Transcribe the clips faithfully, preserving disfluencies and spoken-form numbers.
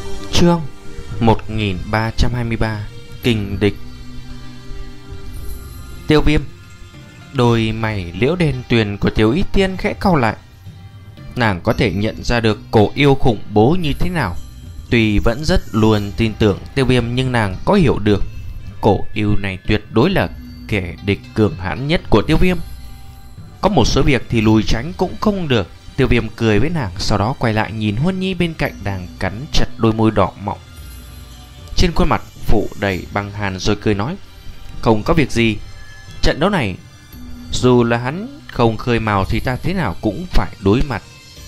Chương một nghìn ba trăm hai mươi ba. Kình địch. Tiêu Viêm. Đôi mày liễu đen tuyền của Tiểu Y Tiên khẽ cau lại. Nàng có thể nhận ra được cổ yêu khủng bố như thế nào. Tuy vẫn rất luôn tin tưởng Tiêu Viêm, nhưng nàng có hiểu được cổ yêu này tuyệt đối là kẻ địch cường hãn nhất của Tiêu Viêm. Có một số việc thì lùi tránh cũng không được. Tiêu Viêm cười với nàng, sau đó quay lại nhìn Huân Nhi bên cạnh đang cắn chặt đôi môi đỏ mọng, trên khuôn mặt phủ đầy băng hàn, rồi cười nói: không có việc gì. Trận đấu này dù là hắn không khơi mào thì ta thế nào cũng phải đối mặt.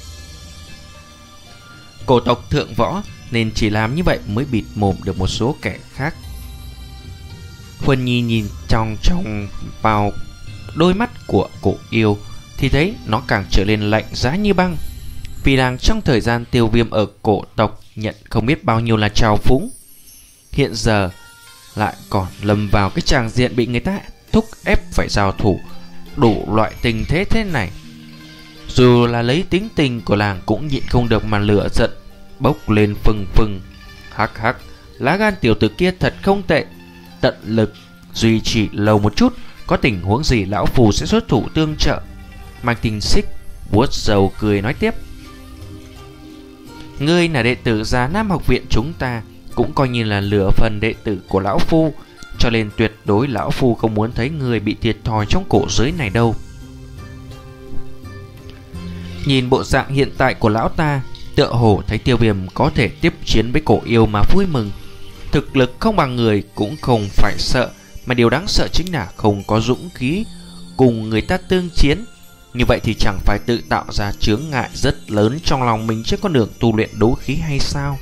Cổ tộc thượng võ nên chỉ làm như vậy mới bịt mồm được một số kẻ khác. Huân Nhi nhìn trong trong vào đôi mắt của cổ yêu thì thấy nó càng trở nên lạnh giá như băng. Vì nàng trong thời gian Tiêu Viêm ở cổ tộc nhận không biết bao nhiêu là trào phúng, hiện giờ lại còn lâm vào cái tràng diện bị người ta thúc ép phải giao thủ đủ loại tình thế thế này. Dù là lấy tính tình của nàng cũng nhịn không được mà lửa giận bốc lên phừng phừng. Hắc hắc, lá gan tiểu tử kia thật không tệ, tận lực duy trì lâu một chút, có tình huống gì lão phù sẽ xuất thủ tương trợ. Mang Tình Xích vuốt râu cười nói tiếp: ngươi là đệ tử Già Nam học viện chúng ta, cũng coi như là lửa phần đệ tử của lão phu, cho nên tuyệt đối lão phu không muốn thấy người bị thiệt thòi trong cổ giới này đâu. Nhìn bộ dạng hiện tại của lão ta, tựa hồ thấy Tiêu Viêm có thể tiếp chiến với cổ yêu mà vui mừng. Thực lực không bằng người cũng không phải sợ, mà điều đáng sợ chính là không có dũng khí cùng người ta tương chiến. Như vậy thì chẳng phải tự tạo ra chướng ngại rất lớn trong lòng mình trên con đường tu luyện đấu khí hay sao?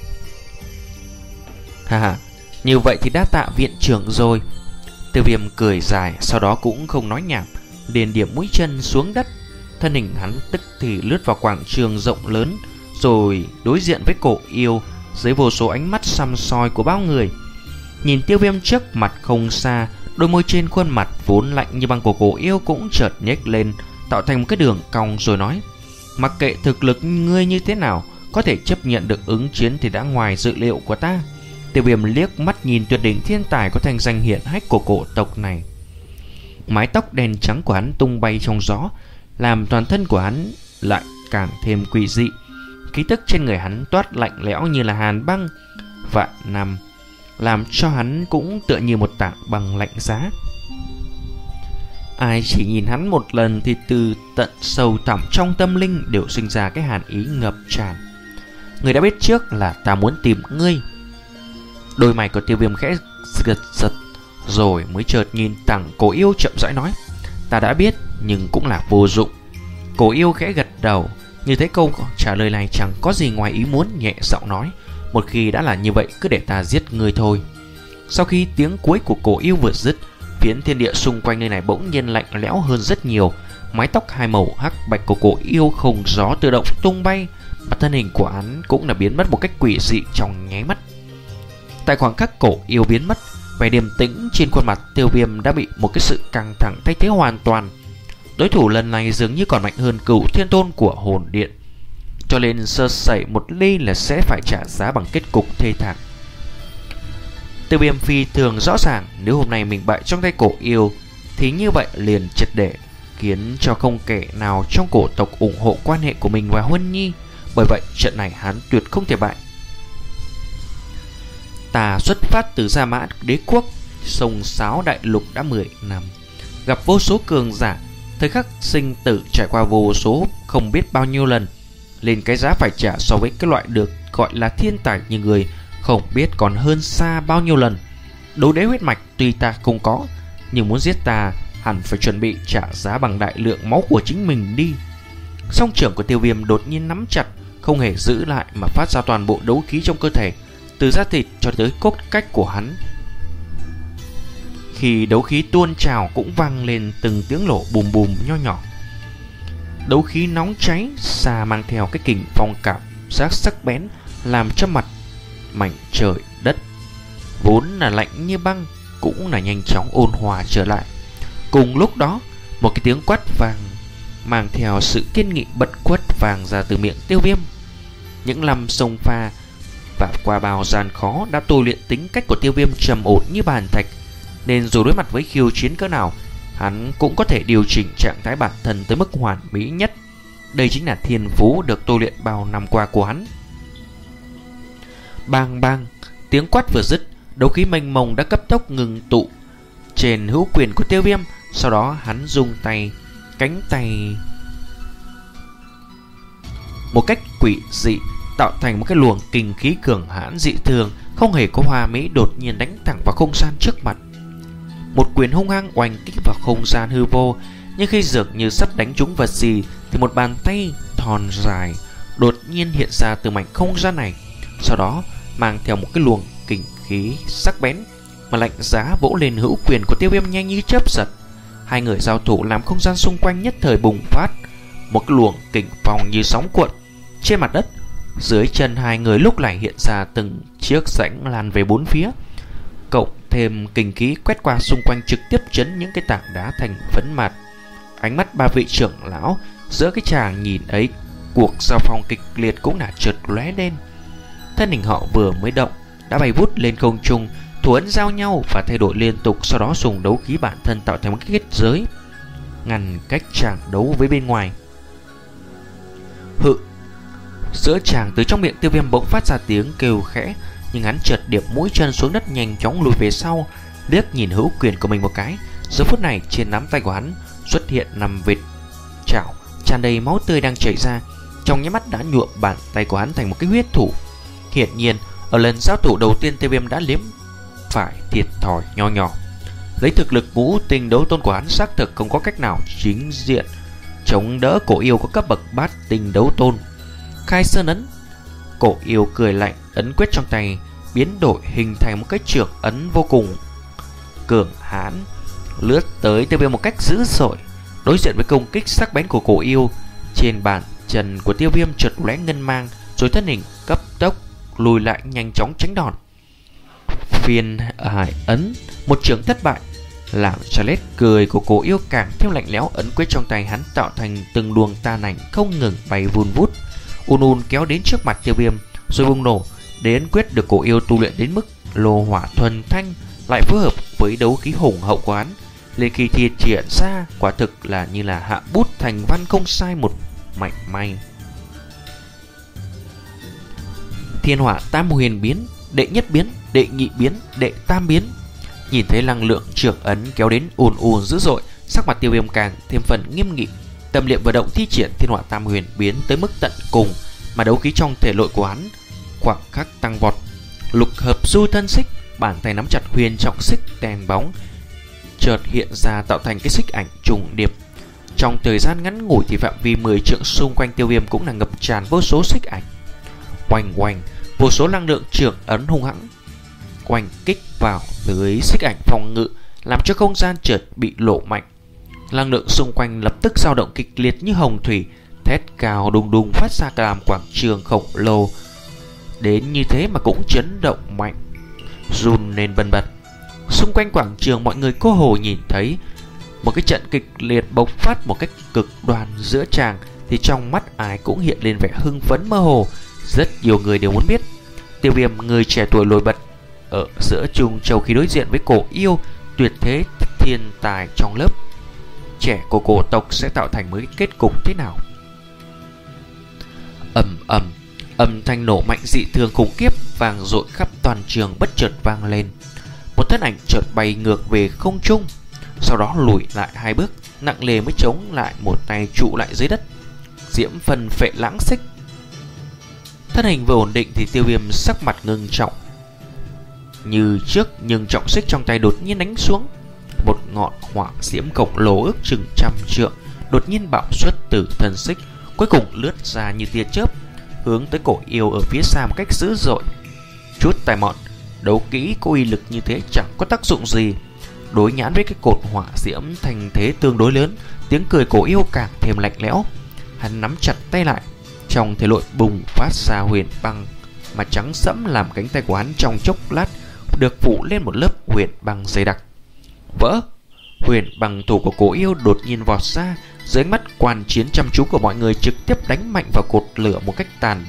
Ha ha, như vậy thì đã tạ viện trưởng rồi. Tiêu Viêm cười dài, sau đó cũng không nói nhảm, liền điểm mũi chân xuống đất. Thân hình hắn tức thì lướt vào quảng trường rộng lớn, rồi đối diện với cổ yêu dưới vô số ánh mắt săm soi của bao người. Nhìn Tiêu Viêm trước mặt không xa, đôi môi trên khuôn mặt vốn lạnh như băng của cổ yêu cũng chợt nhếch lên, tạo thành một cái đường cong, rồi nói: mặc kệ thực lực ngươi như thế nào, có thể chấp nhận được ứng chiến thì đã ngoài dự liệu của ta. Tiêu Viêm liếc mắt nhìn tuyệt đỉnh thiên tài có thành danh hiển hách của cổ tộc này. Mái tóc đen trắng của hắn tung bay trong gió, làm toàn thân của hắn lại càng thêm quỷ dị. Khí tức trên người hắn toát lạnh lẽo như là hàn băng vạn năm, làm cho hắn cũng tựa như một tảng băng lạnh giá. Ai chỉ nhìn hắn một lần thì từ tận sâu thẳm trong tâm linh đều sinh ra cái hàn ý ngập tràn. Người đã biết trước là ta muốn tìm ngươi. Đôi mày của Tiêu Viêm khẽ giật giật, rồi mới chợt nhìn thẳng cổ yêu chậm rãi nói: ta đã biết nhưng cũng là vô dụng. Cổ yêu khẽ gật đầu, như thấy câu trả lời này chẳng có gì ngoài ý muốn, nhẹ giọng nói: một khi đã là như vậy, cứ để ta giết ngươi thôi. Sau khi tiếng cuối của cổ yêu vừa dứt, phiến thiên địa xung quanh nơi này bỗng nhiên lạnh lẽo hơn rất nhiều. Mái tóc hai màu hắc bạch của cổ yêu không gió tự động tung bay, và thân hình của hắn cũng là biến mất một cách quỷ dị trong nháy mắt. Tại khoảng khắc cổ yêu biến mất, vẻ điềm tĩnh trên khuôn mặt Tiêu Viêm đã bị một cái sự căng thẳng thay thế hoàn toàn. Đối thủ lần này dường như còn mạnh hơn Cửu Thiên Tôn của Hồn Điện, cho nên sơ sẩy một ly là sẽ phải trả giá bằng kết cục thê thảm. Tiêu Viêm phi thường rõ ràng, nếu hôm nay mình bại trong tay cổ yêu thì như vậy liền triệt để khiến cho không kẻ nào trong cổ tộc ủng hộ quan hệ của mình và Huân Nhi. Bởi vậy trận này hắn tuyệt không thể bại. Ta xuất phát từ Gia Mã Đế Quốc, sông sáo đại lục đã mười năm, gặp vô số cường giả, thời khắc sinh tử trải qua vô số không biết bao nhiêu lần, lên cái giá phải trả so với cái loại được gọi là thiên tài như người không biết còn hơn xa bao nhiêu lần. Đấu đế huyết mạch tuy ta không có, nhưng muốn giết ta hẳn phải chuẩn bị trả giá bằng đại lượng máu của chính mình đi. Song trưởng của Tiêu Viêm đột nhiên nắm chặt, không hề giữ lại mà phát ra toàn bộ đấu khí trong cơ thể, từ da thịt cho tới cốt cách của hắn. Khi đấu khí tuôn trào cũng vang lên từng tiếng nổ bùm bùm nho nhỏ. Đấu khí nóng cháy xa mang theo cái kình phong cảm giác sắc bén, làm cho mặt mảnh trời đất vốn là lạnh như băng cũng là nhanh chóng ôn hòa trở lại. Cùng lúc đó, một cái tiếng quát vang mang theo sự kiên nghị bất khuất vang ra từ miệng Tiêu Viêm. Những lăm sông pha và qua bao gian khó đã tôi luyện tính cách của Tiêu Viêm trầm ổn như bàn thạch, nên dù đối mặt với khiêu chiến cỡ nào, hắn cũng có thể điều chỉnh trạng thái bản thân tới mức hoàn mỹ nhất. Đây chính là thiên phú được tôi luyện bao năm qua của hắn. Bang bang, tiếng quát vừa dứt, đấu khí mênh mông đã cấp tốc ngừng tụ trên hữu quyền của Tiêu Viêm. Sau đó hắn dùng tay, cánh tay một cách quỷ dị tạo thành một cái luồng kinh khí cường hãn dị thường, không hề có hoa mỹ, đột nhiên đánh thẳng vào không gian trước mặt. Một quyền hung hăng oanh kích vào không gian hư vô, nhưng khi dường như sắp đánh trúng vật gì thì một bàn tay thon dài đột nhiên hiện ra từ mảnh không gian này, sau đó mang theo một cái luồng kinh khí sắc bén mà lạnh giá vỗ lên hữu quyền của Tiêu Viêm nhanh như chớp giật. Hai người giao thủ làm không gian xung quanh nhất thời bùng phát một cái luồng kình phong như sóng cuộn. Trên mặt đất dưới chân hai người lúc này hiện ra từng chiếc rãnh lan về bốn phía, cộng thêm kinh khí quét qua xung quanh trực tiếp chấn những cái tảng đá thành phấn mạt. Ánh mắt ba vị trưởng lão giữa cái chàng nhìn ấy, cuộc giao phong kịch liệt cũng đã chợt lóe lên. Thân hình họ vừa mới động đã bay vút lên không trung, thủ ấn giao nhau và thay đổi liên tục, sau đó dùng đấu khí bản thân tạo thành một cái kết giới ngăn cách chàng đấu với bên ngoài. Hự, giữa chàng từ trong miệng Tiêu Viêm bỗng phát ra tiếng kêu khẽ, nhưng hắn chợt điệp mũi chân xuống đất, nhanh chóng lùi về sau, liếc nhìn hữu quyền của mình một cái. Giờ phút này trên nắm tay của hắn xuất hiện năm vệt chảo tràn đầy máu tươi đang chảy ra, trong nháy mắt đã nhuộm bàn tay của hắn thành một cái huyết thủ. Hiển nhiên ở lần giao thủ đầu tiên, Tiêu Viêm đã liếm phải thiệt thòi nho nhỏ. Lấy thực lực ngũ tinh đấu tôn của hắn, xác thực không có cách nào chính diện chống đỡ cổ yêu có cấp bậc bát tinh đấu tôn. Khai sơn ấn. Cổ yêu cười lạnh, ấn quyết trong tay biến đổi hình thành một cái trưởng ấn vô cùng cường hãn, lướt tới Tiêu Viêm một cách dữ dội. Đối diện với công kích sắc bén của cổ yêu, trên bàn chân của Tiêu Viêm chợt lóe ngân mang, rồi thân hình cấp tốc lùi lại, nhanh chóng tránh đòn. Phiên hải ấn, một trường thất bại, làm cho nét cười của cổ yêu càng thêm lạnh lẽo. Ấn quyết trong tay hắn tạo thành từng luồng tàn ảnh không ngừng bay vun vút, un un kéo đến trước mặt Tiêu Viêm rồi bùng nổ. Đến quyết được cổ yêu tu luyện đến mức lô hỏa thuần thanh, lại phối hợp với đấu khí hùng hậu của hắn, lên khi thi triển ra quả thực là như là hạ bút thành văn, không sai một mảy may. Thiên hỏa tam huyền biến, đệ nhất biến, đệ nhị biến, đệ tam biến. Nhìn thấy năng lượng trưởng ấn kéo đến ùn ùn dữ dội, sắc mặt Tiêu Viêm càng thêm phần nghiêm nghị. Tâm niệm vận động thi triển thiên hỏa tam huyền biến tới mức tận cùng, mà đấu khí trong thể nội của hắn khoảng khắc tăng vọt. Lục hợp du thân xích, bàn tay nắm chặt huyền trọng xích đèn bóng chợt hiện ra tạo thành cái xích ảnh trùng điệp. Trong thời gian ngắn ngủi thì phạm vi mười trượng xung quanh Tiêu Viêm cũng là ngập tràn vô số xích ảnh. Oanh oanh, vô số năng lượng trưởng ấn hung hãng oanh kích vào lưới xích ảnh phòng ngự, làm cho không gian chợt bị lộ mạnh. Năng lượng xung quanh lập tức dao động kịch liệt như hồng thủy, thét cao đùng đùng phát ra cả làm quảng trường khổng lồ đến như thế mà cũng chấn động mạnh, run lên bần bật. Xung quanh quảng trường mọi người cô hồ nhìn thấy một cái trận kịch liệt bộc phát một cách cực đoan giữa chàng, thì trong mắt ai cũng hiện lên vẻ hưng phấn mơ hồ. Rất nhiều người đều muốn biết Tiêu Viêm, người trẻ tuổi nổi bật ở giữa Trung Châu, khi đối diện với cổ yêu tuyệt thế thiên tài trong lớp trẻ của cổ tộc sẽ tạo thành một cái kết cục thế nào. Ầm ầm, âm thanh nổ mạnh dị thường khủng khiếp vang dội khắp toàn trường bất chợt vang lên. Một thân ảnh chợt bay ngược về không trung, sau đó lùi lại hai bước, nặng nề mới chống lại, một tay trụ lại dưới đất. Diễm phần phệ lãng xích. Thân hình vừa ổn định thì Tiêu Viêm sắc mặt ngưng trọng như trước, nhưng trọng xích trong tay đột nhiên đánh xuống. Một ngọn hỏa diễm khổng lồ ước chừng trăm trượng đột nhiên bạo xuất từ thân xích, cuối cùng lướt ra như tia chớp, hướng tới cổ yêu ở phía xa một cách dữ dội. Chút tài mọn, đấu kỹ có uy lực như thế chẳng có tác dụng gì đối nhãn với cái cột hỏa diễm thành thế tương đối lớn. Tiếng cười cổ yêu càng thêm lạnh lẽo. Hắn nắm chặt tay lại, trong thể nội bùng phát ra huyền băng mà trắng sẫm, làm cánh tay của hắn trong chốc lát được phủ lên một lớp huyền băng dày đặc. Vỡ! Huyền băng thủ của cổ yêu đột nhiên vọt ra, dưới ánh mắt quan chiến chăm chú của mọi người trực tiếp đánh mạnh vào cột lửa một cách tàn bạo,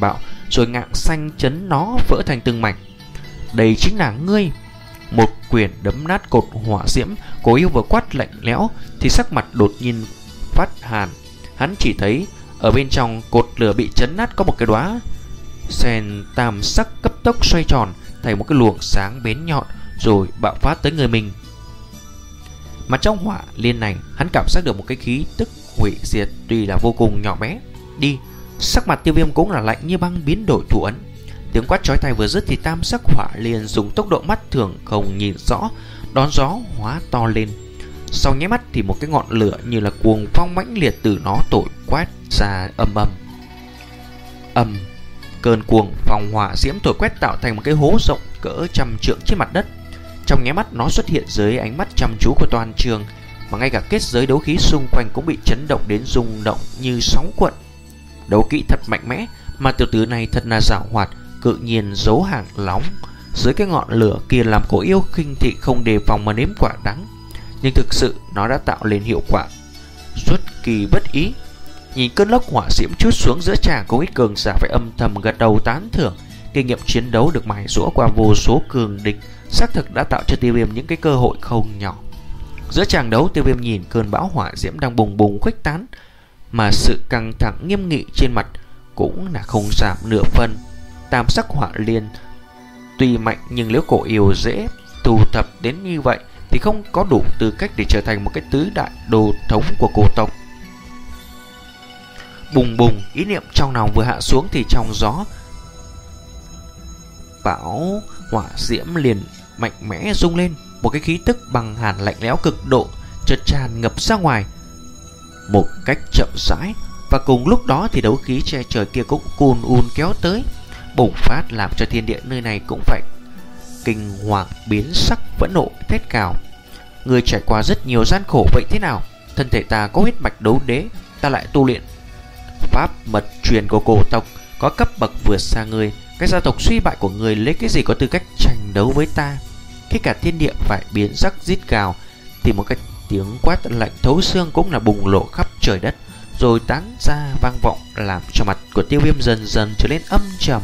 rồi ngạng xanh chấn nó vỡ thành từng mảnh. Đây chính là ngươi. Một quyền đấm nát cột hỏa diễm Cổ Yêu vừa quát lạnh lẽo thì sắc mặt đột nhiên phát hàn. Hắn chỉ thấy ở bên trong cột lửa bị chấn nát có một cái đóa sen tam sắc cấp tốc xoay tròn thành một cái luồng sáng bén nhọn rồi bạo phát tới người mình. Mà trong hỏa liên này, hắn cảm giác được một cái khí tức hủy diệt tuy là vô cùng nhỏ bé. Đi. Sắc mặt Tiêu Viêm cũng là lạnh như băng, biến đổi thủ ấn. Tiếng quát chói tai vừa dứt thì tam sắc hỏa liền dùng tốc độ mắt thường không nhìn rõ đón gió hóa to lên. Sau nháy mắt thì một cái ngọn lửa như là cuồng phong mãnh liệt từ nó thổi quét ra ầm ầm. Ầm. Cơn cuồng phong hỏa diễm thổi quét tạo thành một cái hố rộng cỡ trăm trượng trên mặt đất. Trong nháy mắt nó xuất hiện dưới ánh mắt chăm chú của toàn trường, mà ngay cả kết giới đấu khí xung quanh cũng bị chấn động đến rung động như sóng cuộn. Đấu kỹ thật mạnh mẽ, mà tiểu tử này thật là giảo hoạt, cự nhiên giấu hàng lóng dưới cái ngọn lửa kia, làm Cổ Yêu khinh thị không đề phòng mà nếm quả đắng. Nhưng thực sự nó đã tạo lên hiệu quả xuất kỳ bất ý. Nhìn cơn lốc hỏa diễm chút xuống giữa tràng, không ít cường giả phải âm thầm gật đầu tán thưởng. Kinh nghiệm chiến đấu được mài giũa qua vô số cường địch xác thực đã tạo cho Tiêu Viêm những cái cơ hội không nhỏ. Giữa tràng đấu, Tiêu Viêm nhìn cơn bão hỏa diễm đang bùng bùng khuếch tán, mà sự căng thẳng nghiêm nghị trên mặt cũng là không giảm nửa phần. Tam sắc hỏa liên tuy mạnh, nhưng nếu Cổ Yêu dễ thu thập đến như vậy thì không có đủ tư cách để trở thành một cái tứ đại đồ thống của cổ tộc. Bùng bùng, ý niệm trong lòng vừa hạ xuống thì trong gió bão hỏa diễm liền mạnh mẽ rung lên, một cái khí tức băng hàn lạnh lẽo cực độ chợt tràn ngập ra ngoài một cách chậm rãi. Và cùng lúc đó thì đấu khí che trời kia cũng cuồn un kéo tới, bùng phát làm cho thiên địa nơi này cũng phải kinh hoàng biến sắc, phẫn nộ thét cào. Người trải qua rất nhiều gian khổ vậy thế nào? Thân thể ta có huyết mạch đấu đế, ta lại tu luyện pháp mật truyền của cổ tộc, có cấp bậc vượt xa người. Cái gia tộc suy bại của người lấy cái gì có tư cách tranh đấu với ta? Khi cả thiên địa phải biến sắc rít gào thì một cái tiếng quát lạnh thấu xương cũng là bùng lộ khắp trời đất, rồi tán ra vang vọng, làm cho mặt của Tiêu Viêm dần dần trở nên âm trầm.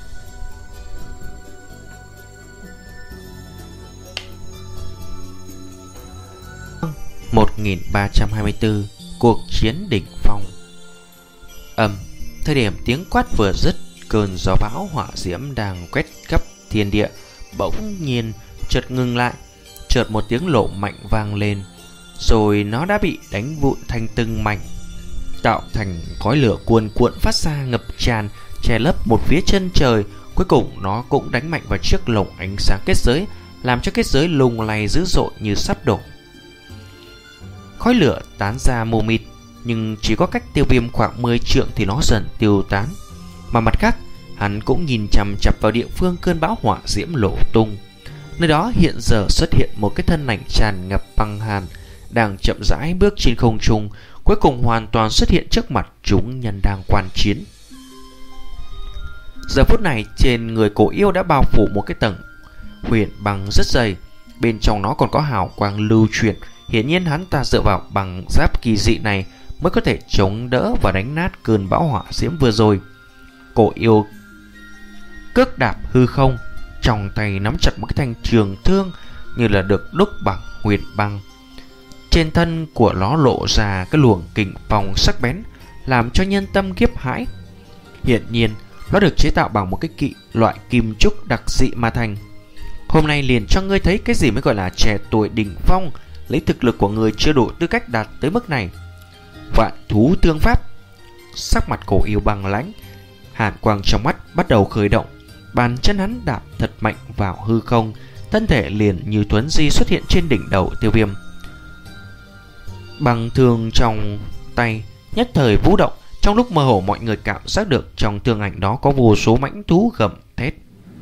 một nghìn ba trăm hai mươi tư. Cuộc chiến đỉnh phong. Ầm. Thời điểm tiếng quát vừa dứt, cơn gió bão hỏa diễm đang quét khắp thiên địa bỗng nhiên chợt ngừng lại. Chợt một tiếng nổ mạnh vang lên, rồi nó đã bị đánh vụn thành từng mảnh, tạo thành khói lửa cuồn cuộn phát ra ngập tràn, che lấp một phía chân trời. Cuối cùng nó cũng đánh mạnh vào chiếc lồng ánh sáng kết giới, làm cho kết giới lung lay dữ dội như sắp đổ. Khói lửa tán ra mù mịt, nhưng chỉ có cách Tiêu Viêm khoảng mười trượng thì nó dần tiêu tán. Mà mặt khác, hắn cũng nhìn chằm chằm vào địa phương cơn bão hỏa diễm nổ tung. Nơi đó hiện giờ xuất hiện một cái thân ảnh tràn ngập băng hàn, đang chậm rãi bước trên không trung, cuối cùng hoàn toàn xuất hiện trước mặt chúng nhân đang quan chiến. Giờ phút này trên người Cổ Yêu đã bao phủ một cái tầng huyền băng rất dày, bên trong nó còn có hào quang lưu chuyển. Hiển nhiên hắn ta dựa vào bằng giáp kỳ dị này mới có thể chống đỡ và đánh nát cơn bão hỏa diễm vừa rồi. Cổ Yêu cước đạp hư không, trong tay nắm chặt một cái thanh trường thương như là được đúc bằng huyền băng. Trên thân của nó lộ ra cái luồng kình phong sắc bén, làm cho nhân tâm khiếp hãi. Hiển nhiên nó được chế tạo bằng một cái kỵ loại kim trúc đặc dị mà thành. Hôm nay liền cho ngươi thấy cái gì mới gọi là trẻ tuổi đỉnh phong. Lấy thực lực của người chưa đủ tư cách đạt tới mức này. Vạn thú tương pháp. Sắc mặt Cổ Yêu băng lãnh, hàn quang trong mắt bắt đầu khởi động. Bàn chân hắn đạp thật mạnh vào hư không, thân thể liền như thuấn di xuất hiện trên đỉnh đầu Tiêu Viêm. Bằng thương trong tay nhất thời vũ động. Trong lúc mơ hồ mọi người cảm giác được trong thương ảnh đó có vô số mãnh thú gầm thét,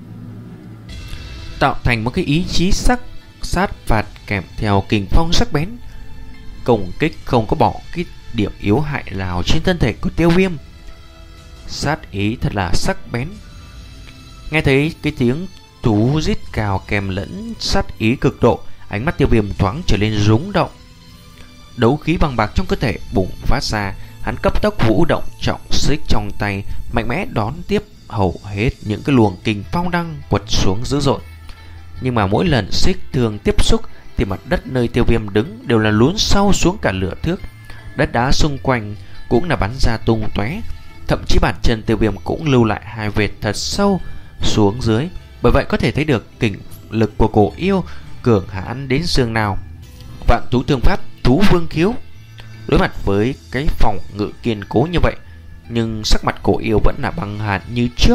tạo thành một cái ý chí sắc sát phạt kèm theo kình phong sắc bén. Công kích không có bỏ cái điểm yếu hại nào trên thân thể của Tiêu Viêm. Sát ý thật là sắc bén. Nghe thấy cái tiếng thú rít cào kèm lẫn sát ý cực độ, ánh mắt Tiêu Viêm thoáng trở lên rúng động. Đấu khí bằng bạc trong cơ thể bùng phát ra, hắn cấp tốc vũ động trọng xích trong tay, mạnh mẽ đón tiếp hầu hết những cái luồng kình phong đang quật xuống dữ dội. Nhưng mà mỗi lần xích thương tiếp xúc thì mặt đất nơi Tiêu Viêm đứng đều là lún sâu xuống cả nửa thước. Đất đá xung quanh cũng là bắn ra tung tóe. Thậm chí bàn chân Tiêu Viêm cũng lưu lại hai vệt thật sâu xuống dưới. Bởi vậy có thể thấy được kình lực của cổ yêu cường hãn đến xương nào. Vạn thú thương pháp thú vương khiếu. Đối mặt với cái phòng ngự kiên cố như vậy, nhưng sắc mặt cổ yêu vẫn là băng hàn như trước.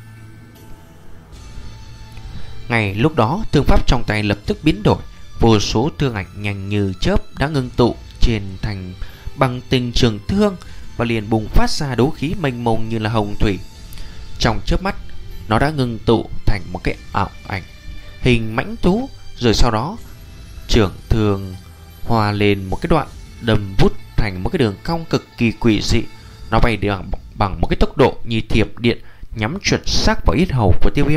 Ngay lúc đó, thương pháp trong tay lập tức biến đổi. Vô số thương ảnh nhanh như chớp đã ngưng tụ trên thành băng tinh trường thương và liền bùng phát ra đấu khí mênh mông như là hồng thủy. Trong chớp mắt, nó đã ngưng tụ thành một cái ảo ảnh hình mãnh thú, rồi sau đó trường thương hòa lên một cái đoạn đâm vút thành một cái đường cong cực kỳ quỷ dị. Nó bay bằng, bằng một cái tốc độ như thiểm điện, nhắm chuẩn xác vào yết hầu của Tiêu Viêm.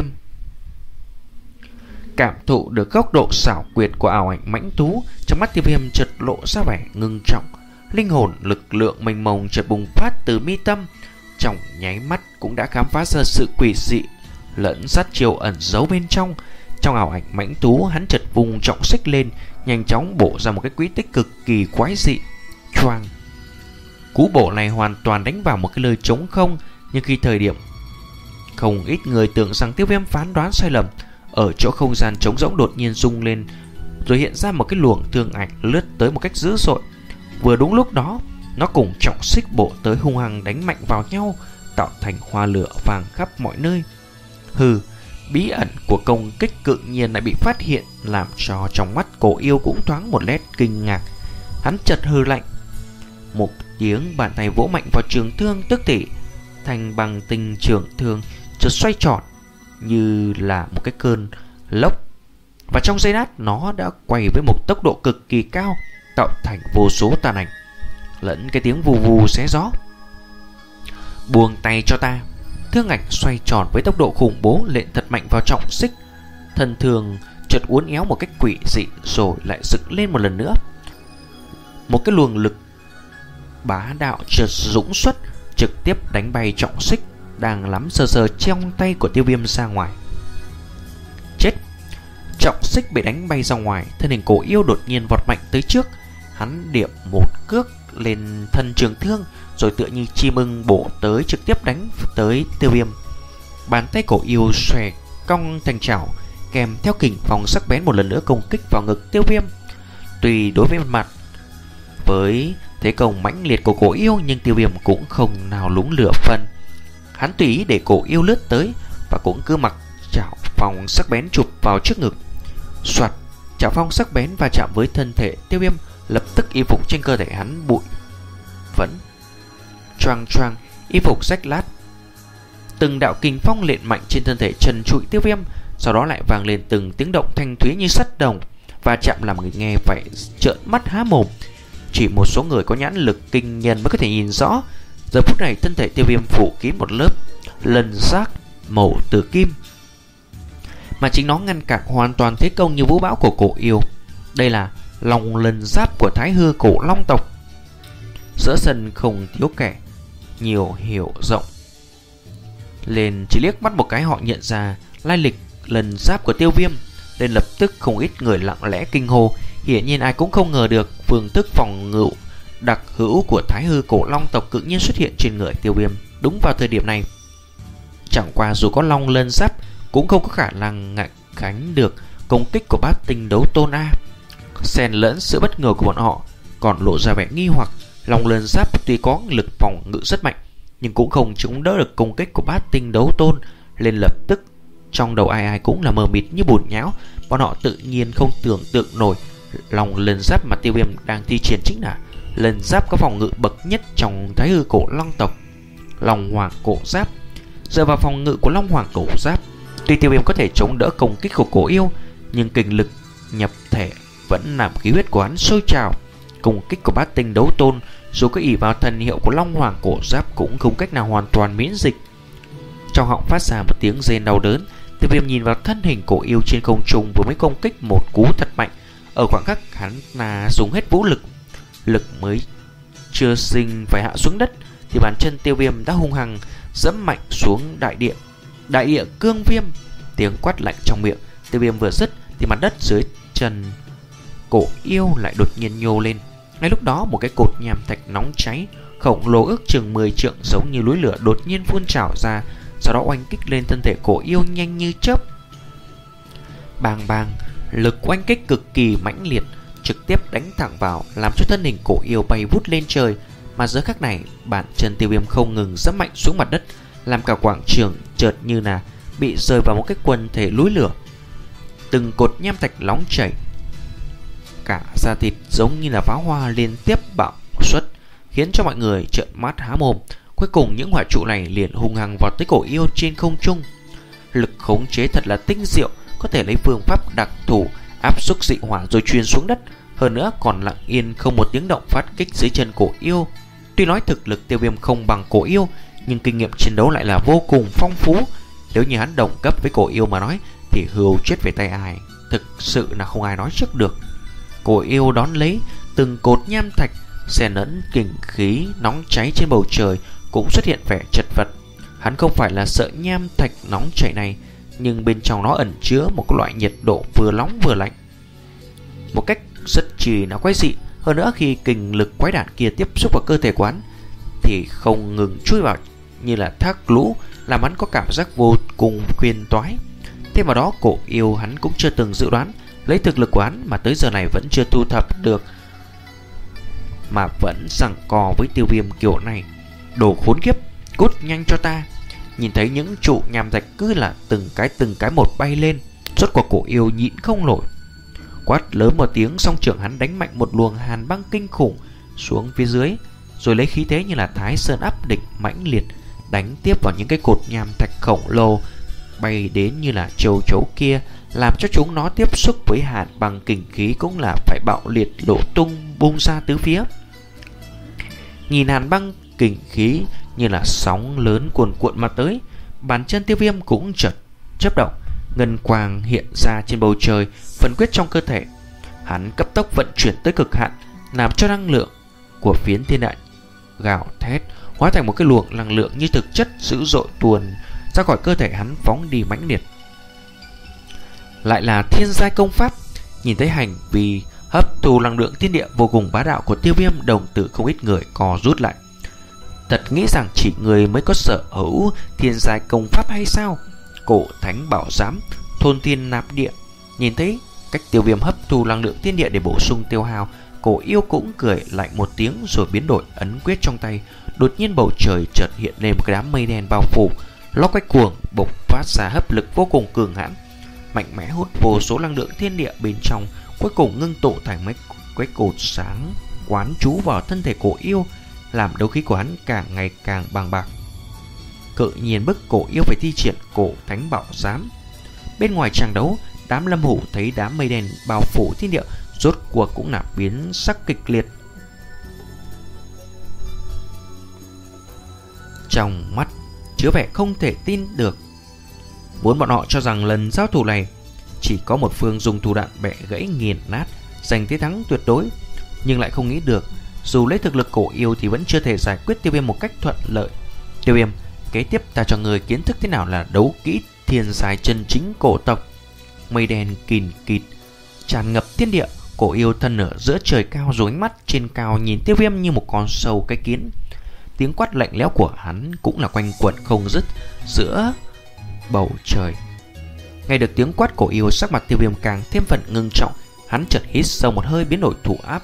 Cảm thụ được góc độ xảo quyệt của ảo ảnh mãnh thú, trong mắt Tiêu Viêm chợt lộ ra vẻ ngưng trọng. Linh hồn lực lượng mênh mông chợt bùng phát từ mi tâm, trong nháy mắt cũng đã khám phá ra sự quỷ dị lẫn sát chiêu ẩn giấu bên trong. Trong ảo ảnh mãnh thú, hắn chợt vùng trọng xích lên, nhanh chóng bổ ra một cái quy tích cực kỳ quái dị. Choang! Cú bổ này hoàn toàn đánh vào một cái nơi trống không, nhưng khi thời điểm không ít người tưởng rằng Tiêu Viêm phán đoán sai lầm. Ở chỗ không gian trống rỗng đột nhiên rung lên, rồi hiện ra một cái luồng thương ảnh lướt tới một cách dữ dội. Vừa đúng lúc đó, nó cùng trọng xích bổ tới hung hăng đánh mạnh vào nhau, tạo thành hoa lửa vàng khắp mọi nơi. Hừ, bí ẩn của công kích cự nhiên lại bị phát hiện, làm cho trong mắt cổ yêu cũng thoáng một nét kinh ngạc. Hắn chợt hừ lạnh một tiếng, bàn tay vỗ mạnh vào trường thương, tức thì thành bằng tinh trường thương chợt xoay tròn như là một cái cơn lốc, và trong giây lát nó đã quay với một tốc độ cực kỳ cao, tạo thành vô số tàn ảnh lẫn cái tiếng vù vù xé gió. Buông tay cho ta! Thương ảnh xoay tròn với tốc độ khủng bố, lện thật mạnh vào trọng xích. Thân thường chợt uốn éo một cách quỷ dị, rồi lại dựng lên một lần nữa. Một cái luồng lực bá đạo chợt dũng xuất, trực tiếp đánh bay trọng xích đang lắm sờ sờ trong tay của Tiêu Viêm ra ngoài. Chết! Trọng xích bị đánh bay ra ngoài, thân hình cổ yêu đột nhiên vọt mạnh tới trước. Hắn điểm một cước lên thân trường thương, rồi tựa như chim ưng bổ tới, trực tiếp đánh tới Tiêu Viêm. Bàn tay cổ yêu xòe cong thành chảo, kèm theo kình phong sắc bén một lần nữa công kích vào ngực Tiêu Viêm. Tuy đối với mặt với thế công mãnh liệt của cổ yêu, nhưng Tiêu Viêm cũng không nào lúng lửa phân. Hắn tùy ý để cổ yêu lướt tới, và cũng cứ mặc chảo phong sắc bén chụp vào trước ngực. Soạt! Chảo phong sắc bén và chạm với thân thể Tiêu Viêm, lập tức y phục trên cơ thể hắn bụi vẫn choang choang, y phục rách lát. Từng đạo kình phong lện mạnh trên thân thể trần trụi Tiêu Viêm, sau đó lại vang lên từng tiếng động thanh thúy như sắt đồng, và chạm làm người nghe phải trợn mắt há mồm. Chỉ một số người có nhãn lực kinh nhân mới có thể nhìn rõ. Giờ phút này thân thể Tiêu Viêm phủ kín một lớp lân giáp màu tử kim, mà chính nó ngăn cản hoàn toàn thế công như vũ bão của cổ yêu. Đây là lòng lân giáp của Thái Hư cổ long tộc. Giữa sân không thiếu kẻ nhiều hiểu rộng, lên chỉ liếc mắt một cái họ nhận ra lai lịch lần giáp của Tiêu Viêm, nên lập tức không ít người lặng lẽ kinh hô. Hiển nhiên ai cũng không ngờ được phương thức phòng ngự đặc hữu của Thái Hư cổ long tộc tự nhiên xuất hiện trên người Tiêu Viêm đúng vào thời điểm này. Chẳng qua dù có long lân giáp cũng không có khả năng ngạnh kháng được công kích của bát tinh đấu tôn A. Xen lẫn sự bất ngờ của bọn họ còn lộ ra vẻ nghi hoặc. Long lân giáp tuy có lực phòng ngự rất mạnh, nhưng cũng không chống đỡ được công kích của bát tinh đấu tôn, nên lập tức trong đầu ai ai cũng là mờ mịt như bùn nhão. Bọn họ tự nhiên không tưởng tượng nổi lòng lân giáp mà Tiêu Viêm đang thi triển chính là lân giáp có phòng ngự bậc nhất trong Thái Hư cổ long tộc, Long Hoàng cổ giáp. Dựa vào phòng ngự của Long Hoàng cổ giáp, tuy Tiêu Viêm có thể chống đỡ công kích của cổ yêu, nhưng kình lực nhập thể vẫn làm khí huyết của hắn sôi trào. Công kích của bát tinh đấu tôn dù có ỷ vào thần hiệu của Long Hoàng cổ giáp cũng không cách nào hoàn toàn miễn dịch. Trong họng phát ra một tiếng rên đau đớn. Tiêu Viêm nhìn vào thân hình cổ yêu trên không trung vừa mới công kích một cú thật mạnh. Ở khoảng khắc hắn là dùng hết vũ lực, lực mới chưa sinh phải hạ xuống đất, thì bàn chân Tiêu Viêm đã hung hăng dẫm mạnh xuống đại địa. Đại địa cương viêm. Tiếng quát lạnh trong miệng Tiêu Viêm vừa dứt thì mặt đất dưới chân cổ yêu lại đột nhiên nhô lên. Ngay lúc đó một cái cột nham thạch nóng cháy khổng lồ ước chừng mười trượng giống như núi lửa đột nhiên phun trào ra, sau đó oanh kích lên thân thể cổ yêu nhanh như chớp. Bang bang, lực oanh kích cực kỳ mãnh liệt, trực tiếp đánh thẳng vào, làm cho thân hình cổ yêu bay vút lên trời. Mà giờ khắc này, bàn chân Tiêu Viêm không ngừng giẫm mạnh xuống mặt đất, làm cả quảng trường chợt như là bị rơi vào một cái quần thể núi lửa. Từng cột nham thạch nóng chảy, cả da thịt giống như là pháo hoa liên tiếp bạo xuất, khiến cho mọi người trợn mắt há mồm. Cuối cùng những hỏa trụ này liền hung hăng vào tới cổ yêu trên không trung. Lực khống chế thật là tinh diệu, có thể lấy phương pháp đặc thù áp xúc dị hỏa rồi truyền xuống đất, hơn nữa còn lặng yên không một tiếng động phát kích dưới chân cổ yêu. Tuy nói thực lực Tiêu Viêm không bằng cổ yêu, nhưng kinh nghiệm chiến đấu lại là vô cùng phong phú. Nếu như hắn đồng cấp với cổ yêu mà nói thì hươu chết về tay ai, thực sự là không ai nói trước được. Cổ yêu đón lấy từng cột nham thạch, xen lẫn kình khí nóng cháy trên bầu trời, cũng xuất hiện vẻ chật vật. Hắn không phải là sợ nham thạch nóng chảy này, nhưng bên trong nó ẩn chứa một loại nhiệt độ vừa nóng vừa lạnh, một cách rất chỉ là quái dị. Hơn nữa khi kình lực quái đản kia tiếp xúc vào cơ thể quán thì không ngừng chui vào như là thác lũ, làm hắn có cảm giác vô cùng phiền toái. Thêm vào đó cổ yêu hắn cũng chưa từng dự đoán, lấy thực lực của hắn mà tới giờ này vẫn chưa thu thập được, mà vẫn giằng co với Tiêu Viêm kiểu này. Đồ khốn kiếp, cút nhanh cho ta. Nhìn thấy những trụ nham thạch cứ là từng cái từng cái một bay lên, rốt cuộc cổ yêu nhịn không nổi, quát lớn một tiếng, song trưởng hắn đánh mạnh một luồng hàn băng kinh khủng xuống phía dưới, rồi lấy khí thế như là Thái Sơn áp địch mãnh liệt đánh tiếp vào những cái cột nham thạch khổng lồ bay đến như là châu chấu kia, làm cho chúng nó tiếp xúc với hàn băng kình khí cũng là phải bạo liệt đổ tung bung ra tứ phía. Nhìn hàn băng kình khí như là sóng lớn cuồn cuộn mà tới, bàn chân Tiêu Viêm cũng chợt chớp động, ngân quang hiện ra trên bầu trời. Phần quyết trong cơ thể hắn cấp tốc vận chuyển tới cực hạn, làm cho năng lượng của phiến thiên đại gào thét hóa thành một cái luồng năng lượng như thực chất dữ dội tuôn ra khỏi cơ thể hắn, phóng đi mãnh liệt. Lại là thiên giai công pháp. Nhìn thấy hành vi hấp thu năng lượng thiên địa vô cùng bá đạo của Tiêu Viêm, đồng tử không ít người co rút lại. Thật nghĩ rằng chỉ người mới có sở hữu thiên giai công pháp hay sao? Cổ thánh bảo giám, thôn thiên nạp địa. Nhìn thấy cách Tiêu Viêm hấp thu năng lượng thiên địa để bổ sung tiêu hao, cổ yêu cũng cười lạnh một tiếng rồi biến đổi ấn quyết trong tay. Đột nhiên bầu trời chợt hiện lên một cái đám mây đen bao phủ, lóc quách cuồng bộc phát ra hấp lực vô cùng cường hãn, mạnh mẽ hút vô số năng lượng thiên địa bên trong, cuối cùng ngưng tụ thành mấy cái cột sáng quán trú vào thân thể cổ yêu, làm đấu khí của hắn càng ngày càng bằng bạc. Cự nhiên bức cổ yêu phải thi triển cổ thánh bảo giám. Bên ngoài tràng đấu, đám lâm hủ thấy đám mây đen bao phủ thiên địa rốt cuộc cũng là biến sắc kịch liệt. Trong mắt chứa vẻ không thể tin được. Vốn bọn họ cho rằng lần giao thủ này chỉ có một phương dùng thủ đoạn bẻ gãy nghiền nát, giành thế thắng tuyệt đối, nhưng lại không nghĩ được dù lấy thực lực cổ yêu thì vẫn chưa thể giải quyết Tiêu Viêm một cách thuận lợi. Tiêu Viêm, kế tiếp ta cho người kiến thức thế nào là đấu kỹ thiên giai chân chính cổ tộc. Mây đen kìn kịt tràn ngập thiên địa, cổ yêu thân ở giữa trời cao rồi ánh mắt trên cao nhìn Tiêu Viêm như một con sâu cái kiến. Tiếng quát lạnh lẽo của hắn cũng là quanh quẩn không dứt giữa bầu trời. Nghe được tiếng quát cổ yêu, sắc mặt Tiêu Viêm càng thêm phần ngưng trọng. Hắn chợt hít sâu một hơi, biến đổi thủ áp,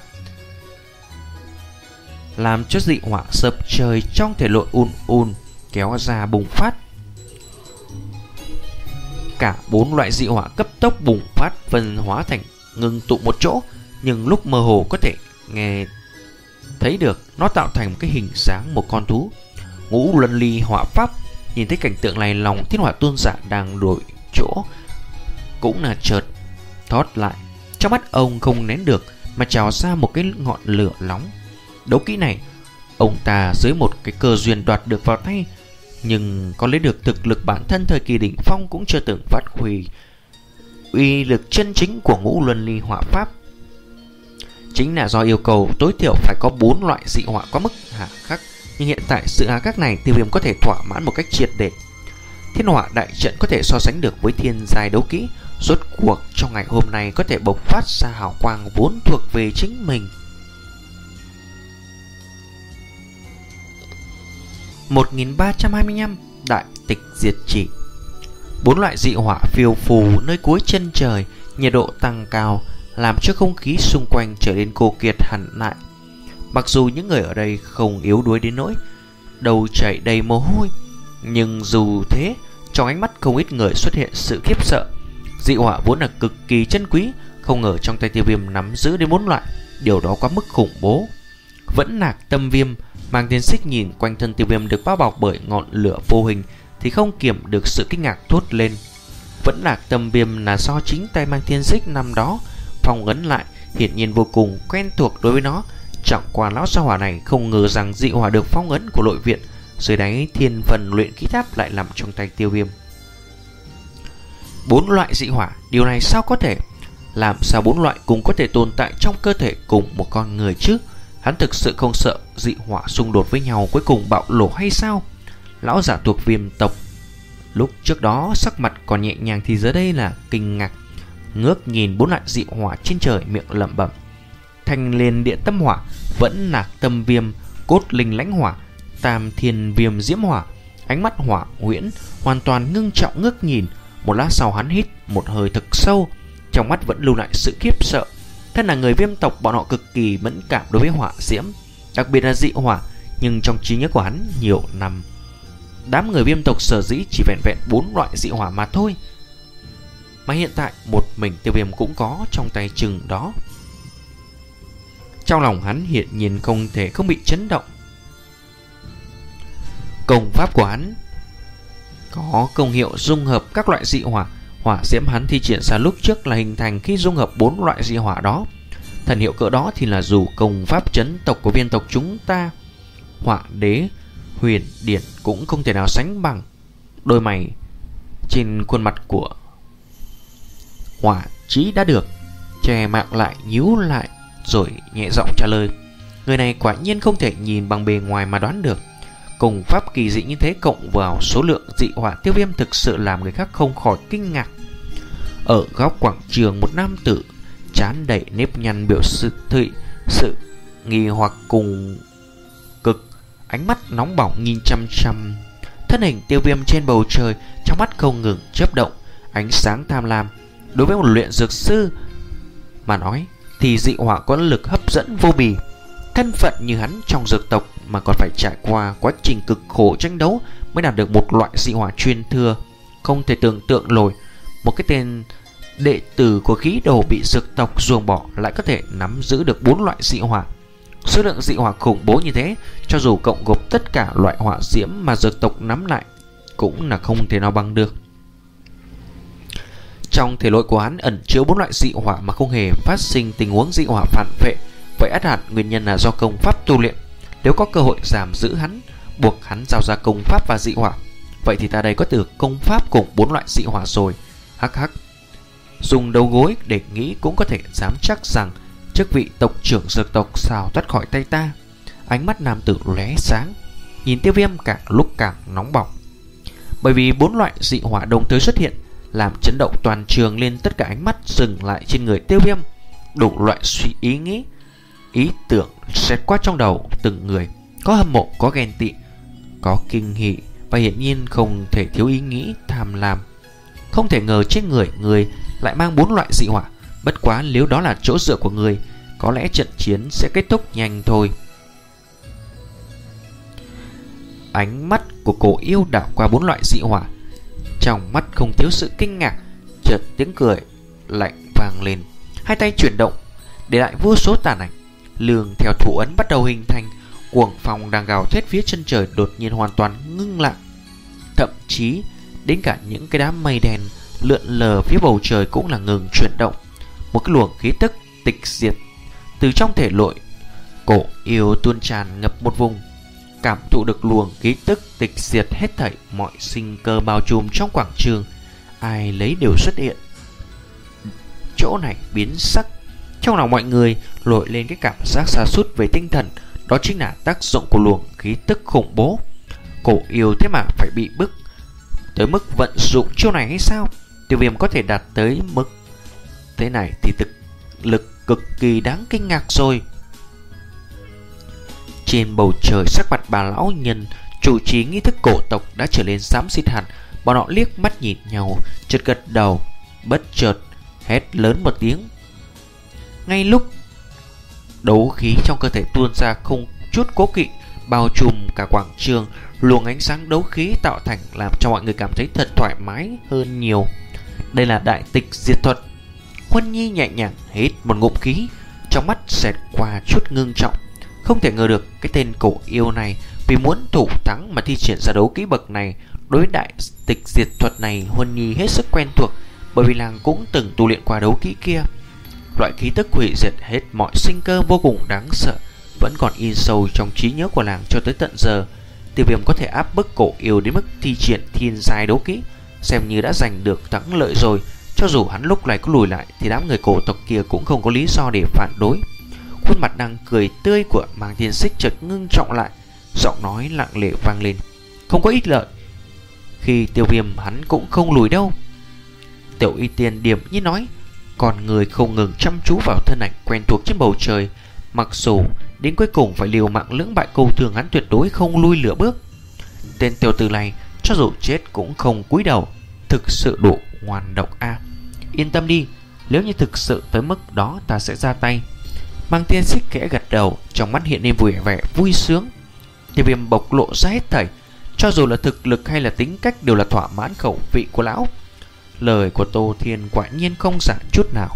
làm cho dị hỏa sập trời trong thể lội ùn ùn kéo ra bùng phát. Cả bốn loại dị hỏa cấp tốc bùng phát, phân hóa thành ngưng tụ một chỗ, nhưng lúc mơ hồ có thể nghe thấy được nó tạo thành một cái hình dáng một con thú. Ngũ luân ly hỏa pháp. Nhìn thấy cảnh tượng này, lòng Thiên Hỏa Tôn Giả đang đổi chỗ cũng là chợt thót lại. Trong mắt ông không nén được mà trào ra một cái ngọn lửa nóng. Đấu kỹ này ông ta dưới một cái cơ duyên đoạt được vào tay, nhưng có lấy được thực lực bản thân thời kỳ đỉnh phong cũng chưa từng phát huy uy lực chân chính của ngũ luân ly hỏa pháp. Chính là do yêu cầu tối thiểu phải có bốn loại dị hỏa quá mức hà khắc, nhưng hiện tại sự hà khắc này Tiêu Viêm có thể thỏa mãn một cách triệt để. Thiên hỏa đại trận có thể so sánh được với thiên giai đấu kỹ. Rốt cuộc trong ngày hôm nay có thể bộc phát ra hào quang vốn thuộc về chính mình. một nghìn ba trăm hai mươi lăm Đại tịch diệt chỉ. Bốn loại dị hỏa phiêu phù nơi cuối chân trời, nhiệt độ tăng cao làm cho không khí xung quanh trở nên khô kiệt hẳn lại. Mặc dù những người ở đây không yếu đuối đến nỗi đầu chảy đầy mồ hôi, nhưng dù thế, trong ánh mắt không ít người xuất hiện sự khiếp sợ. Dị hỏa vốn là cực kỳ chân quý, không ngờ trong tay Tiêu Viêm nắm giữ đến bốn loại, điều đó quá mức khủng bố. Vẫn Nạc Tâm Viêm. Mang Thiên Xích nhìn quanh thân Tiêu Viêm được bao bọc bởi ngọn lửa vô hình thì không kiềm được sự kinh ngạc thốt lên. Vẫn Nạc Tâm Viêm là do chính tay Mang Thiên Xích năm đó phong ấn lại, hiển nhiên vô cùng quen thuộc đối với nó. Chẳng qua lão gia hỏa này không ngờ rằng dị hỏa được phong ấn của nội viện dưới đáy thiên phần luyện khí tháp lại nằm trong tay Tiêu Viêm. Bốn loại dị hỏa, điều này sao có thể? Làm sao bốn loại cùng có thể tồn tại trong cơ thể cùng một con người chứ? Hắn thực sự không sợ dị hỏa xung đột với nhau cuối cùng bạo lộ hay sao? Lão giả thuộc Viêm tộc lúc trước đó sắc mặt còn nhẹ nhàng thì giờ đây là kinh ngạc, ngước nhìn bốn loại dị hỏa trên trời, miệng lẩm bẩm: Thanh Liên Địa Tâm Hỏa, Vẫn Nạc Tâm Viêm, Cốt Linh Lãnh Hỏa, Tam Thiên Viêm Diễm Hỏa. Ánh mắt Hỏa Huyễn hoàn toàn ngưng trọng ngước nhìn. Một lát sau hắn hít một hơi thật sâu, trong mắt vẫn lưu lại sự khiếp sợ. Thân là người Viêm tộc, bọn họ cực kỳ mẫn cảm đối với hỏa diễm, đặc biệt là dị hỏa. Nhưng trong trí nhớ của hắn nhiều năm, đám người Viêm tộc sở dĩ chỉ vẹn vẹn bốn loại dị hỏa mà thôi, mà hiện tại một mình Tiêu Viêm cũng có trong tay chừng đó. Trong lòng hắn hiện nhiên không thể không bị chấn động. Công pháp của hắn có công hiệu dung hợp các loại dị hỏa. Hỏa diễm hắn thi triển ra lúc trước là hình thành khi dung hợp bốn loại dị hỏa đó. Thần hiệu cỡ đó thì là dù công pháp chấn tộc của Viên tộc chúng ta, Hỏa Đế Huyền Điển cũng không thể nào sánh bằng. Đôi mày trên khuôn mặt của Hỏa Chí đã được che mạng lại nhíu lại, rồi nhẹ giọng trả lời: Người này quả nhiên không thể nhìn bằng bề ngoài mà đoán được. Công pháp kỳ dị như thế cộng vào số lượng dị hỏa Tiêu Viêm thực sự làm người khác không khỏi kinh ngạc. Ở góc quảng trường, một nam tử trán đầy nếp nhăn biểu sự thị sự nghi hoặc cùng cực, ánh mắt nóng bỏng nhìn chăm chăm thân hình Tiêu Viêm trên bầu trời, trong mắt không ngừng chớp động ánh sáng tham lam. Đối với một luyện dược sư mà nói thì dị hỏa có lực hấp dẫn vô bì. Thân phận như hắn trong dược tộc mà còn phải trải qua quá trình cực khổ tranh đấu mới đạt được một loại dị hỏa truyền thừa, không thể tưởng tượng nổi. Một cái tên đệ tử của khí đồ bị dược tộc ruồng bỏ lại có thể nắm giữ được bốn loại dị hỏa. Số lượng dị hỏa khủng bố như thế, cho dù cộng gộp tất cả loại hỏa diễm mà dược tộc nắm lại cũng là không thể nào bằng được. Trong thể lội của hắn ẩn chứa bốn loại dị hỏa mà không hề phát sinh tình huống dị hỏa phản vệ. Vậy ắt hẳn nguyên nhân là do công pháp tu luyện. Nếu có cơ hội giảm giữ hắn, buộc hắn giao ra công pháp và dị hỏa, vậy thì ta đây có được công pháp cùng bốn loại dị hỏa rồi. Hắc hắc, dùng đầu gối để nghĩ cũng có thể dám chắc rằng chức vị tộc trưởng dược tộc sao thoát khỏi tay ta. Ánh mắt nam tử lóe sáng, nhìn Tiêu Viêm càng lúc càng nóng bỏng. Bởi vì bốn loại dị hỏa đồng thời xuất hiện, làm chấn động toàn trường, lên tất cả ánh mắt dừng lại trên người Tiêu Viêm. Đủ loại suy ý nghĩ, ý tưởng xẹt qua trong đầu từng người. Có hâm mộ, có ghen tị, có kinh hỉ, và hiển nhiên không thể thiếu ý nghĩ tham lam. Không thể ngờ trên người người lại mang bốn loại dị hỏa. Bất quá nếu đó là chỗ dựa của người, có lẽ trận chiến sẽ kết thúc nhanh thôi. Ánh mắt của cổ yêu đảo qua bốn loại dị hỏa, trong mắt không thiếu sự kinh ngạc. Chợt tiếng cười lạnh vang lên, hai tay chuyển động để lại vô số tàn ảnh. Lường theo thủ ấn bắt đầu hình thành. Cuồng phong đang gào thét phía chân trời đột nhiên hoàn toàn ngưng lại. Thậm chí đến cả những cái đám mây đen lượn lờ phía bầu trời cũng là ngừng chuyển động. Một cái luồng khí tức tịch diệt từ trong thể lội cổ yêu tuôn tràn ngập một vùng. Cảm thụ được luồng khí tức tịch diệt hết thảy mọi sinh cơ bao trùm trong quảng trường, ai lấy đều xuất hiện. Chỗ này biến sắc. Trong lòng mọi người nổi lên cái cảm giác sa sút về tinh thần. Đó chính là tác dụng của luồng khí tức khủng bố. Cổ yêu thế mà phải bị bức tới mức vận dụng chiêu này hay sao? Tiêu Viêm có thể đạt tới mức thế này thì thực lực cực kỳ đáng kinh ngạc rồi. Trên bầu trời, sắc mặt bà lão nhân chủ trì nghi thức cổ tộc đã trở nên xám xịt hẳn. Bọn họ liếc mắt nhìn nhau, chợt gật đầu, bất chợt hét lớn một tiếng. Ngay lúc đấu khí trong cơ thể tuôn ra không chút cố kỵ, bao trùm cả quảng trường, luồng ánh sáng đấu khí tạo thành làm cho mọi người cảm thấy thật thoải mái hơn nhiều. Đây là đại tịch diệt thuật. Huân Nhi nhẹ nhàng hít một ngụm khí, trong mắt xẹt qua chút ngưng trọng. Không thể ngờ được cái tên cổ yêu này vì muốn thủ thắng mà thi triển ra đấu kỹ bậc này. Đối với đại tịch diệt thuật này, Huân Nhi hết sức quen thuộc, bởi vì nàng cũng từng tu luyện qua đấu kỹ kia. Loại khí tức hủy diệt hết mọi sinh cơ vô cùng đáng sợ vẫn còn in sâu trong trí nhớ của nàng cho tới tận giờ. Tiêu Viêm có thể áp bức cổ yêu đến mức thi triển thiên giai đấu kỹ, xem như đã giành được thắng lợi rồi. Cho dù hắn lúc này có lùi lại thì đám người cổ tộc kia cũng không có lý do để phản đối. Khuôn mặt đang cười tươi của Mang Thiên Xích chợt ngưng trọng lại, giọng nói lặng lẽ vang lên. Không có ích lợi. Khi Tiêu Viêm hắn cũng không lùi đâu. Tiểu Y Tiên điểm như nói, còn người không ngừng chăm chú vào thân ảnh quen thuộc trên bầu trời. Mặc dù đến cuối cùng phải liều mạng lưỡng bại câu thương, hắn tuyệt đối không lui lửa bước. Tên tiểu tử này cho dù chết cũng không cúi đầu, thực sự đủ ngoan độc a. À, yên tâm đi, nếu như thực sự tới mức đó ta sẽ ra tay. Mang Thiên Xích khẽ gật đầu, trong mắt hiện lên vui vẻ vui sướng. Tiêu Viêm bộc lộ ra hết thảy, cho dù là thực lực hay là tính cách đều là thỏa mãn khẩu vị của lão. Lời của Tô Thiên quả nhiên không giả chút nào.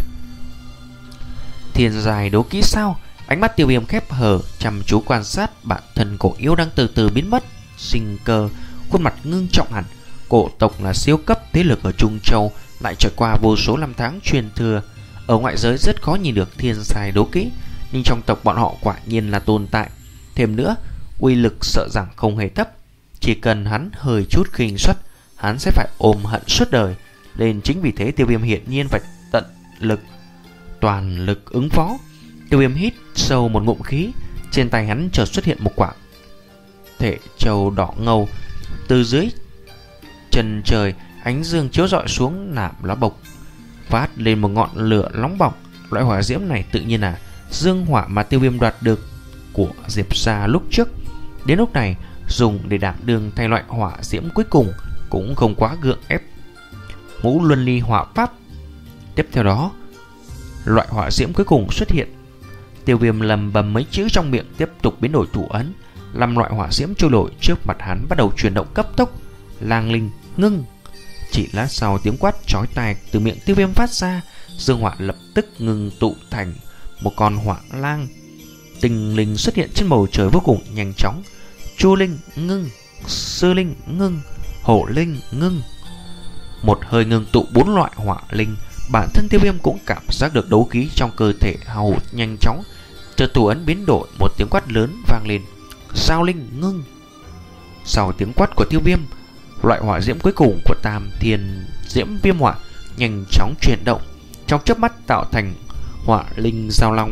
Thiên giai đấu kỹ sao? Ánh mắt Tiêu Viêm khép hờ, chăm chú quan sát bản thân cổ yêu đang từ từ biến mất sinh cơ, khuôn mặt ngưng trọng hẳn. Cổ tộc là siêu cấp thế lực ở Trung Châu, lại trải qua vô số năm tháng truyền thừa. Ở ngoại giới rất khó nhìn được thiên giai đấu kỹ, nhưng trong tộc bọn họ quả nhiên là tồn tại. Thêm nữa, uy lực sợ rằng không hề thấp. Chỉ cần hắn hơi chút khinh suất, hắn sẽ phải ôm hận suốt đời. Nên chính vì thế Tiêu Viêm hiển nhiên phải tận lực, toàn lực ứng phó. Tiêu Viêm hít sâu một ngụm khí, trên tay hắn chợt xuất hiện một quả thể châu đỏ ngầu. Từ dưới chân trời, ánh dương chiếu rọi xuống nạm lá bộc phát lên một ngọn lửa nóng bỏng. Loại hỏa diễm này tự nhiên là dương hỏa mà Tiêu Viêm đoạt được của Diệp Gia lúc trước. Đến lúc này dùng để đảm đương thay loại hỏa diễm cuối cùng cũng không quá gượng ép. Ngũ luân ly hỏa pháp. Tiếp theo đó, loại hỏa diễm cuối cùng xuất hiện. Tiêu Viêm lầm bầm mấy chữ trong miệng, tiếp tục biến đổi thủ ấn. Năm loại hỏa diễm trôi nổi trước mặt hắn bắt đầu chuyển động cấp tốc. Lang linh ngưng. Chỉ lát sau, tiếng quát chói tai từ miệng Tiêu Viêm phát ra, dương hỏa lập tức ngừng tụ thành một con hỏa lang tinh linh xuất hiện trên bầu trời vô cùng nhanh chóng. Chu linh ngưng, sư linh ngưng, hổ linh ngưng. Một hơi ngưng tụ bốn loại hỏa linh. Bản thân Tiêu Viêm cũng cảm giác được đấu khí trong cơ thể hao hụt nhanh chóng. Chợt thủ ấn biến đổi, một tiếng quát lớn vang lên. Giao linh ngưng. Sau tiếng quát của Tiêu Viêm, loại hỏa diễm cuối cùng của Tam Thiên Diễm Viêm Hỏa nhanh chóng chuyển động, trong chớp mắt tạo thành hỏa linh giao long,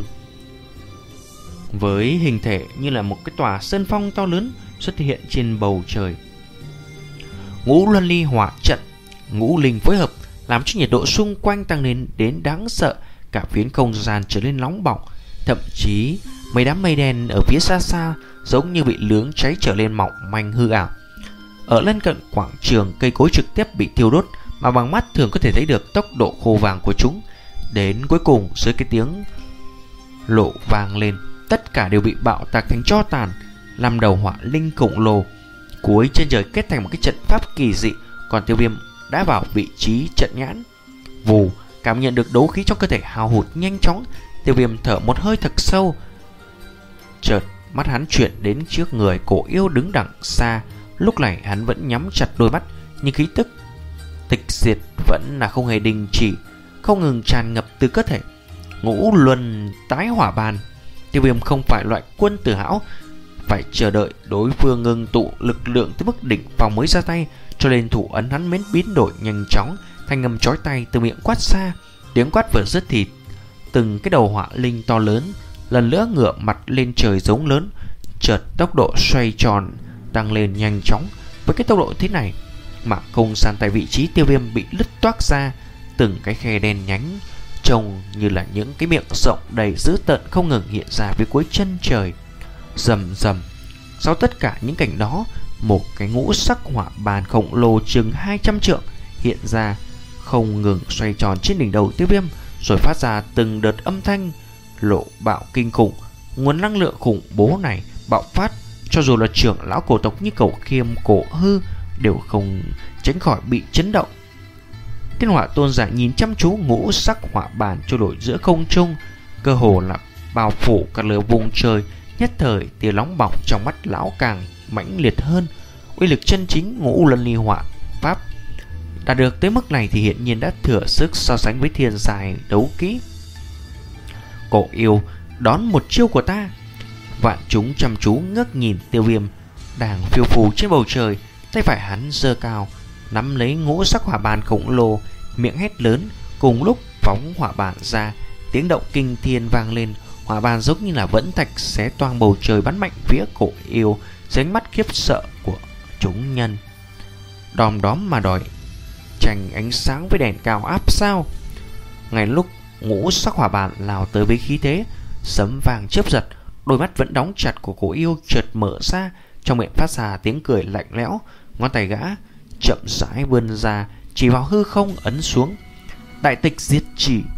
với hình thể như là một cái tòa sơn phong to lớn xuất hiện trên bầu trời. Ngũ luân ly hỏa trận, ngũ linh phối hợp làm cho nhiệt độ xung quanh tăng lên đến đáng sợ, cả phiến không gian trở nên nóng bỏng. Thậm chí mấy đám mây đen ở phía xa xa giống như bị nướng cháy trở lên mỏng manh hư ảo. Ở lân cận quảng trường, cây cối trực tiếp bị thiêu đốt, mà bằng mắt thường có thể thấy được tốc độ khô vàng của chúng. Đến cuối cùng, dưới cái tiếng lộ vang lên, tất cả đều bị bạo tạc thành tro tàn. Năm đầu hỏa linh khổng lồ cuối trên trời kết thành một cái trận pháp kỳ dị. Còn Tiêu Viêm đã vào vị trí trận nhãn. Vù, cảm nhận được đấu khí trong cơ thể hao hụt nhanh chóng, Tiêu Viêm thở một hơi thật sâu. Chợt mắt hắn chuyển đến trước người cổ yêu đứng đằng xa. Lúc này hắn vẫn nhắm chặt đôi mắt, nhưng khí tức tịch diệt vẫn là không hề đình chỉ, không ngừng tràn ngập từ cơ thể. Ngũ luân tái hỏa bàn. Tiêu Viêm không phải loại quân tử hão, phải chờ đợi đối phương ngưng tụ lực lượng tới mức đỉnh phong mới ra tay, cho nên thủ ấn hắn mến biến đổi nhanh chóng, thanh âm chói tai từ miệng quát xa. Tiếng quát vừa dứt thì từng cái đầu hỏa linh to lớn lần nữa ngửa mặt lên trời giống lớn. Chợt tốc độ xoay tròn tăng lên nhanh chóng. Với cái tốc độ thế này, Mảng không gian tại vị trí Tiêu Viêm bị đứt toác ra, từng cái khe đen nhánh trông như là những cái miệng rộng đầy dữ tợn không ngừng hiện ra phía cuối chân trời. Rầm rầm. Sau tất cả những cảnh đó, một cái ngũ sắc hỏa bàn khổng lồ chừng hai trăm trượng hiện ra, không ngừng xoay tròn trên đỉnh đầu Tiêu Viêm, rồi phát ra từng đợt âm thanh lộ bạo kinh khủng. Nguồn năng lượng khủng bố này bạo phát, cho dù là trưởng lão cổ tộc như Cẩu Khiêm, Cổ Hư đều không tránh khỏi bị chấn động. Thiên Hỏa Tôn giả nhìn chăm chú ngũ sắc hỏa bàn trôi nổi giữa không trung, cơ hồ là bao phủ cả lửa vùng trời. Nhất thời tia nóng bỏng trong mắt lão càng mãnh liệt hơn. Uy lực chân chính ngũ luân ly hỏa pháp đạt được tới mức này thì hiện nhiên đã thừa sức so sánh với thiên giai đấu kỹ. Cổ yêu đón một chiêu của ta. Vạn chúng chăm chú ngước nhìn Tiêu Viêm đang phiêu phù trên bầu trời, tay phải hắn giơ cao nắm lấy ngũ sắc hỏa bàn khổng lồ, miệng hét lớn, cùng lúc phóng hỏa bàn ra, tiếng động kinh thiên vang lên. Hỏa bàn giống như là vẫn thạch xé toang bầu trời bắn mạnh phía cổ yêu, dưới ánh mắt khiếp sợ của chúng nhân. Đom đóm mà đòi tranh ánh sáng với đèn cao áp sao? Ngay lúc ngũ sắc hỏa bàn lao tới với khí thế sấm vàng chớp giật, đôi mắt vẫn đóng chặt của cổ yêu chợt mở ra, trong miệng phát ra tiếng cười lạnh lẽo, ngón tay gã chậm rãi vươn ra chỉ vào hư không ấn xuống. Đại tịch diệt chỉ.